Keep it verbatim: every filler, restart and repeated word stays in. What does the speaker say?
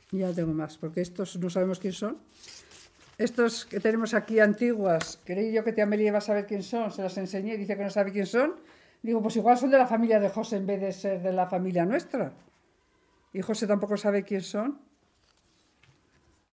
Ya tengo más, porque estos no sabemos quién son. Estos que tenemos aquí antiguas, creí yo que tía Amelia iba a saber quién son, se las enseñé y dice que no sabe quién son. Digo, pues igual son de la familia de José en vez de ser de la familia nuestra. Y José tampoco sabe quién son.